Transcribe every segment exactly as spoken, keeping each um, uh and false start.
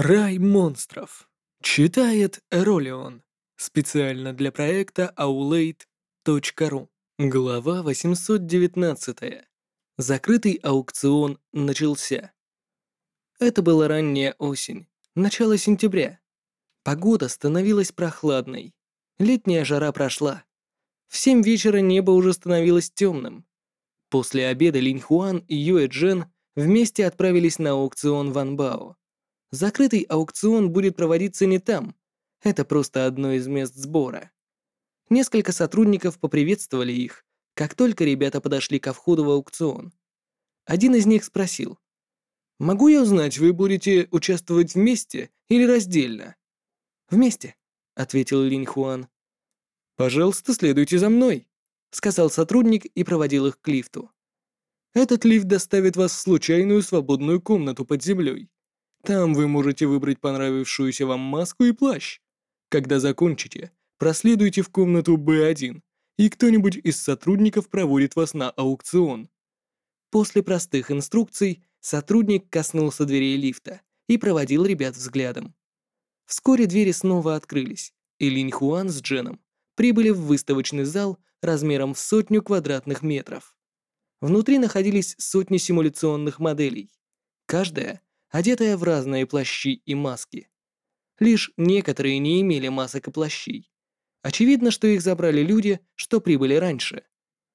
Рай монстров. Читает Эролион. Специально для проекта аулейт точка ру. Глава восемьсот девятнадцать. Закрытый аукцион начался. Это была ранняя осень, начало сентября. Погода становилась прохладной. Летняя жара прошла. В семь вечера небо уже становилось темным. После обеда Линь Хуан и Юэ Джен вместе отправились на аукцион в Анбао. Закрытый аукцион будет проводиться не там. Это просто одно из мест сбора. Несколько сотрудников поприветствовали их, как только ребята подошли ко входу в аукцион. Один из них спросил: «Могу я узнать, вы будете участвовать вместе или раздельно?» «Вместе», — ответил Линь Хуан. «Пожалуйста, следуйте за мной», — сказал сотрудник и проводил их к лифту. «Этот лифт доставит вас в случайную свободную комнату под землей. Там вы можете выбрать понравившуюся вам маску и плащ. Когда закончите, проследуйте в комнату бэ один, и кто-нибудь из сотрудников проводит вас на аукцион». После простых инструкций сотрудник коснулся дверей лифта и проводил ребят взглядом. Вскоре двери снова открылись, и Линь Хуан с Дженом прибыли в выставочный зал размером в сотню квадратных метров. Внутри находились сотни симуляционных моделей, каждая одетая в разные плащи и маски. Лишь некоторые не имели масок и плащей. Очевидно, что их забрали люди, что прибыли раньше.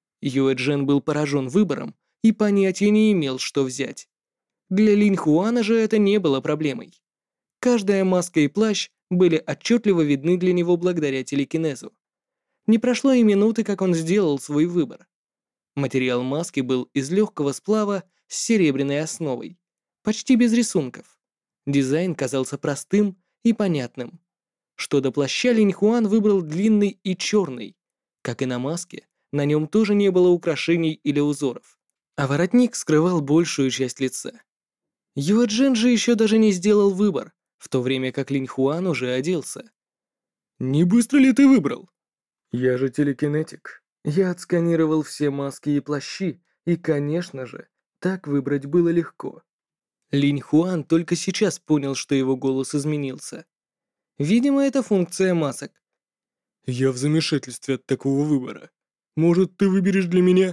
Юэ Джен был поражен выбором и понятия не имел, что взять. Для Линь Хуана же это не было проблемой. Каждая маска и плащ были отчетливо видны для него благодаря телекинезу. Не прошло и минуты, как он сделал свой выбор. Материал маски был из легкого сплава с серебряной основой, почти без рисунков. Дизайн казался простым и понятным. Что до плаща, Линь Хуан выбрал длинный и черный. Как и на маске, на нем тоже не было украшений или узоров, а воротник скрывал большую часть лица. Юэ Джен же еще даже не сделал выбор, в то время как Линь Хуан уже оделся. «Не быстро ли ты выбрал?» «Я же телекинетик. Я отсканировал все маски и плащи, и, конечно же, так выбрать было легко». Линь Хуан только сейчас понял, что его голос изменился. Видимо, это функция масок. «Я в замешательстве от такого выбора. Может, ты выберешь для меня?»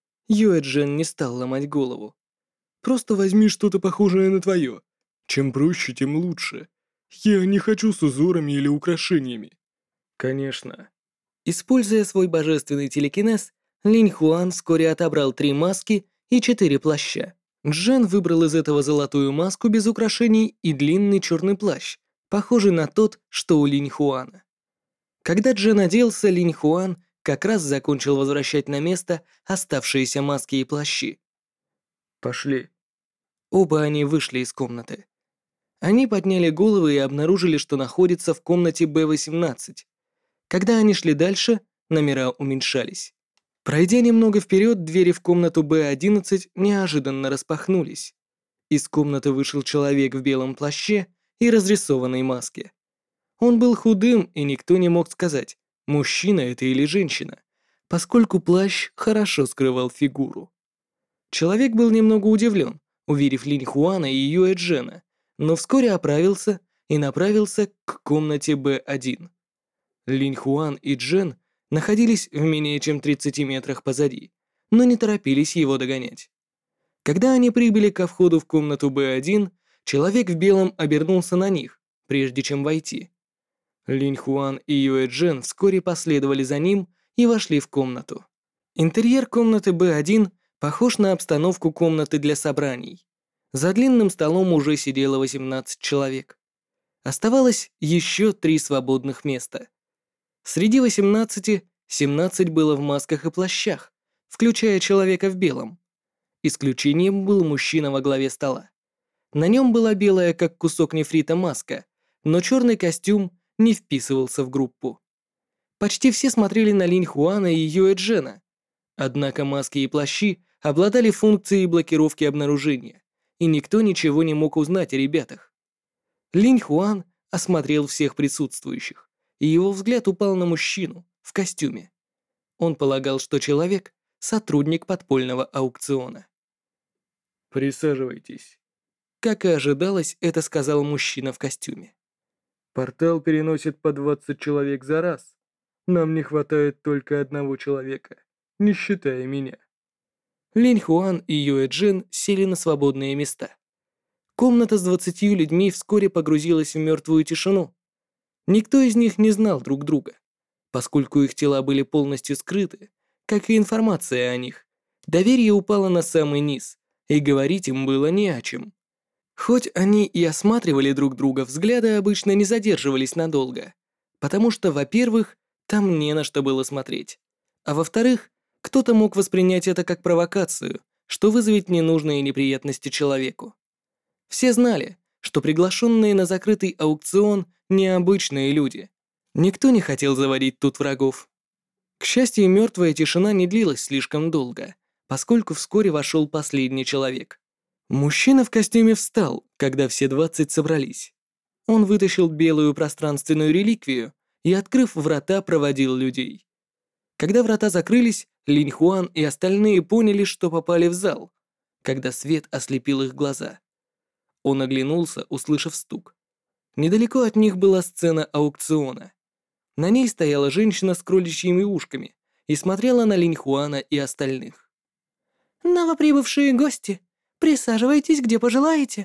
Юэ Джен не стал ломать голову. «Просто возьми что-то похожее на твое. Чем проще, тем лучше. Я не хочу с узорами или украшениями». «Конечно». Используя свой божественный телекинез, Линь Хуан вскоре отобрал три маски и четыре плаща. Джен выбрал из этого золотую маску без украшений и длинный черный плащ, похожий на тот, что у Линь Хуана. Когда Джен оделся, Линь Хуан как раз закончил возвращать на место оставшиеся маски и плащи. «Пошли». Оба они вышли из комнаты. Они подняли головы и обнаружили, что находятся в комнате бэ восемнадцать. Когда они шли дальше, номера уменьшались. Пройдя немного вперед, двери в комнату бэ одиннадцать неожиданно распахнулись. Из комнаты вышел человек в белом плаще и разрисованной маске. Он был худым, и никто не мог сказать, мужчина это или женщина, поскольку плащ хорошо скрывал фигуру. Человек был немного удивлен, увидев Линь Хуана и Юэ Джена, но вскоре оправился и направился к комнате бэ один. Линь Хуан и Джен находились в менее чем тридцати метрах позади, но не торопились его догонять. Когда они прибыли ко входу в комнату бэ один, человек в белом обернулся на них, прежде чем войти. Линь Хуан и Юэ Джен вскоре последовали за ним и вошли в комнату. Интерьер комнаты бэ один похож на обстановку комнаты для собраний. За длинным столом уже сидело восемнадцать человек. Оставалось еще три свободных места. Среди восемнадцати семнадцать было в масках и плащах, включая человека в белом. Исключением был мужчина во главе стола. На нем была белая, как кусок нефрита, маска, но черный костюм не вписывался в группу. Почти все смотрели на Линь Хуана и Юэ Джена. Однако маски и плащи обладали функцией блокировки обнаружения, и никто ничего не мог узнать о ребятах. Линь Хуан осмотрел всех присутствующих, и его взгляд упал на мужчину в костюме. Он полагал, что человек — сотрудник подпольного аукциона. «Присаживайтесь». Как и ожидалось, это сказал мужчина в костюме. Портал переносит по двадцать человек за раз. Нам не хватает только одного человека, не считая меня. Линь Хуан и Юэ Джин сели на свободные места. Комната с двадцатью людьми вскоре погрузилась в мертвую тишину. Никто из них не знал друг друга. Поскольку их тела были полностью скрыты, как и информация о них, доверие упало на самый низ, и говорить им было не о чем. Хоть они и осматривали друг друга, взгляды обычно не задерживались надолго, потому что, во-первых, там не на что было смотреть, а во-вторых, кто-то мог воспринять это как провокацию, что вызовет ненужные неприятности человеку. Все знали, что приглашенные на закрытый аукцион необычные люди. Никто не хотел заводить тут врагов. К счастью, мертвая тишина не длилась слишком долго, поскольку вскоре вошел последний человек. Мужчина в костюме встал, когда все двадцать собрались. Он вытащил белую пространственную реликвию и, открыв врата, проводил людей. Когда врата закрылись, Линь Хуан и остальные поняли, что попали в зал, когда свет ослепил их глаза. Он оглянулся, услышав стук. Недалеко от них была сцена аукциона. На ней стояла женщина с кроличьими ушками и смотрела на Линь Хуана и остальных. «Новоприбывшие гости, присаживайтесь, где пожелаете».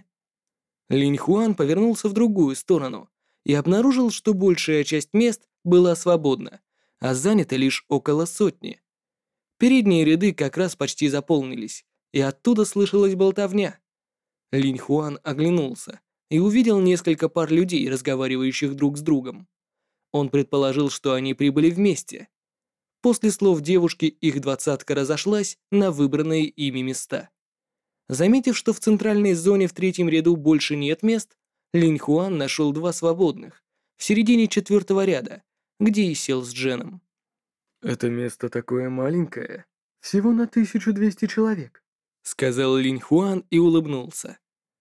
Линь Хуан повернулся в другую сторону и обнаружил, что большая часть мест была свободна, а занято лишь около сотни. Передние ряды как раз почти заполнились, и оттуда слышалась болтовня. Линь Хуан оглянулся и увидел несколько пар людей, разговаривающих друг с другом. Он предположил, что они прибыли вместе. После слов девушки их двадцатка разошлась на выбранные ими места. Заметив, что в центральной зоне в третьем ряду больше нет мест, Линь Хуан нашел два свободных, в середине четвертого ряда, где и сел с Дженом. «Это место такое маленькое, всего на тысячу двести человек», сказал Линь Хуан и улыбнулся.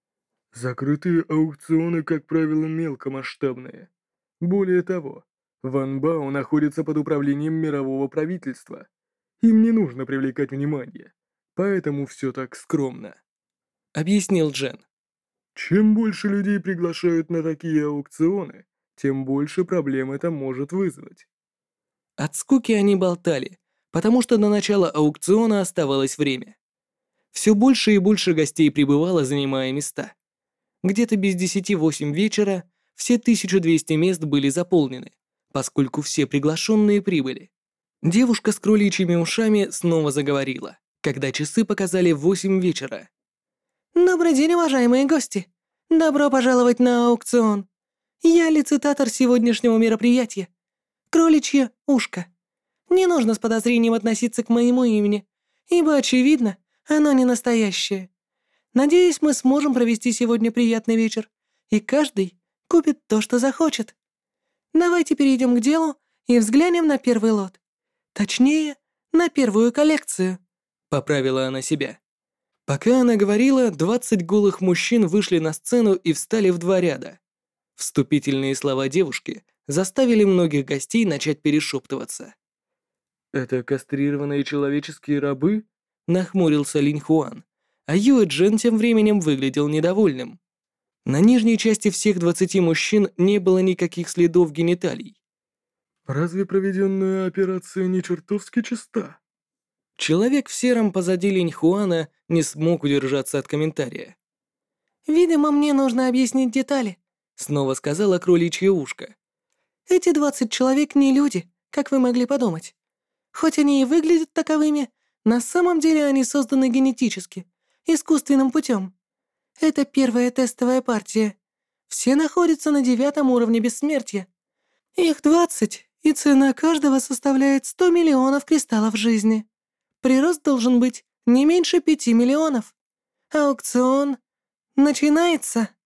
«Закрытые аукционы, как правило, мелкомасштабные. Более того, Ван Бао находится под управлением мирового правительства. Им не нужно привлекать внимание, поэтому все так скромно», объяснил Джен. «Чем больше людей приглашают на такие аукционы, тем больше проблем это может вызвать». От скуки они болтали, потому что до начала аукциона оставалось время. Все больше и больше гостей прибывало, занимая места. Где-то без десяти восемь вечера все тысяча двести мест были заполнены, поскольку все приглашенные прибыли. Девушка с кроличьими ушами снова заговорила, когда часы показали восемь вечера. «Добрый день, уважаемые гости! Добро пожаловать на аукцион! Я лицитатор сегодняшнего мероприятия. Кроличье ушко. Не нужно с подозрением относиться к моему имени, ибо, очевидно, оно не настоящее. Надеюсь, мы сможем провести сегодня приятный вечер, и каждый купит то, что захочет. Давайте перейдем к делу и взглянем на первый лот. Точнее, на первую коллекцию», — поправила она себя. Пока она говорила, двадцать голых мужчин вышли на сцену и встали в два ряда. Вступительные слова девушки заставили многих гостей начать перешептываться. «Это кастрированные человеческие рабы?» — нахмурился Линь Хуан, а Юэ Джен тем временем выглядел недовольным. На нижней части всех двадцати мужчин не было никаких следов гениталий. «Разве проведенная операция не чертовски чиста?» Человек в сером позади Линь Хуана не смог удержаться от комментария. «Видимо, мне нужно объяснить детали», — снова сказала кроличье ушко. «Эти двадцать человек не люди, как вы могли подумать. Хоть они и выглядят таковыми, на самом деле они созданы генетически, искусственным путем. Это первая тестовая партия. Все находятся на девятом уровне бессмертия. Их двадцать, и цена каждого составляет сто миллионов кристаллов жизни. Прирост должен быть не меньше пяти миллионов. Аукцион начинается».